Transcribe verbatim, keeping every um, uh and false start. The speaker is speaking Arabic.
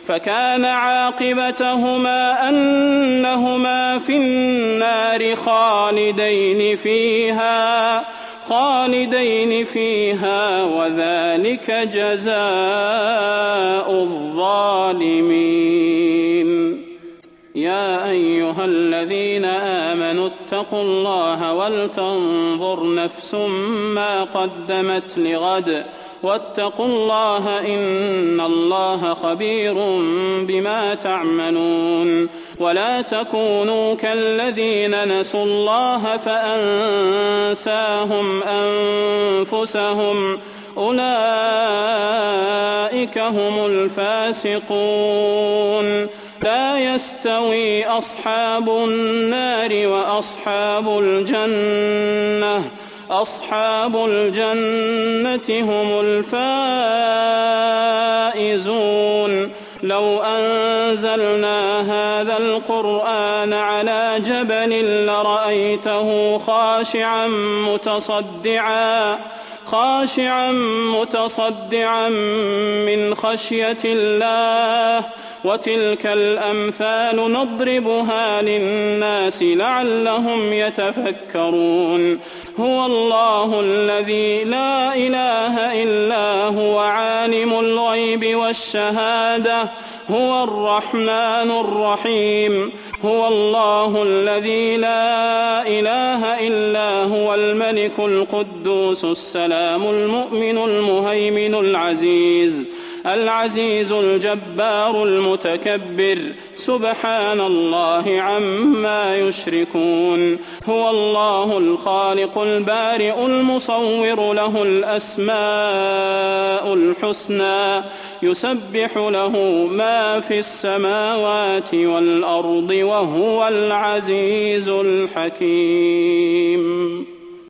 فكان عاقبتهما أنهما في النار خالدين فيها خالدين فيها وذلك جزاء الظالمين. يا أيها الذين آمنوا اتقوا الله ولتنظر نفس ما قدمت لغد واتقوا الله إن الله خبير بما تعملون. ولا تكونوا كالذين نسوا الله فأنساهم أنفسهم أولئك هم الفاسقون. لا يستوي أصحاب النار وأصحاب الجنة أصحاب الجنة هم الفائزون. لو أنزلنا هذا القرآن على جبل لرأيته خاشعا متصدعا خاشعا متصدعا من خشية الله. وتلك الأمثال نضربها للناس لعلهم يتفكرون. هو الله الذي لا إله إلا هو عالم الغيب والشهادة هو الرحمن الرحيم. هو الله الذي لا إله إلا هو الملك القدوس السلام المؤمن المهيمن العزيز العزيز الجبار المتكبر سبحان الله عما يشركون. هو الله الخالق البارئ المصور له الأسماء الحسنى يسبح له ما في السماوات والأرض وهو العزيز الحكيم.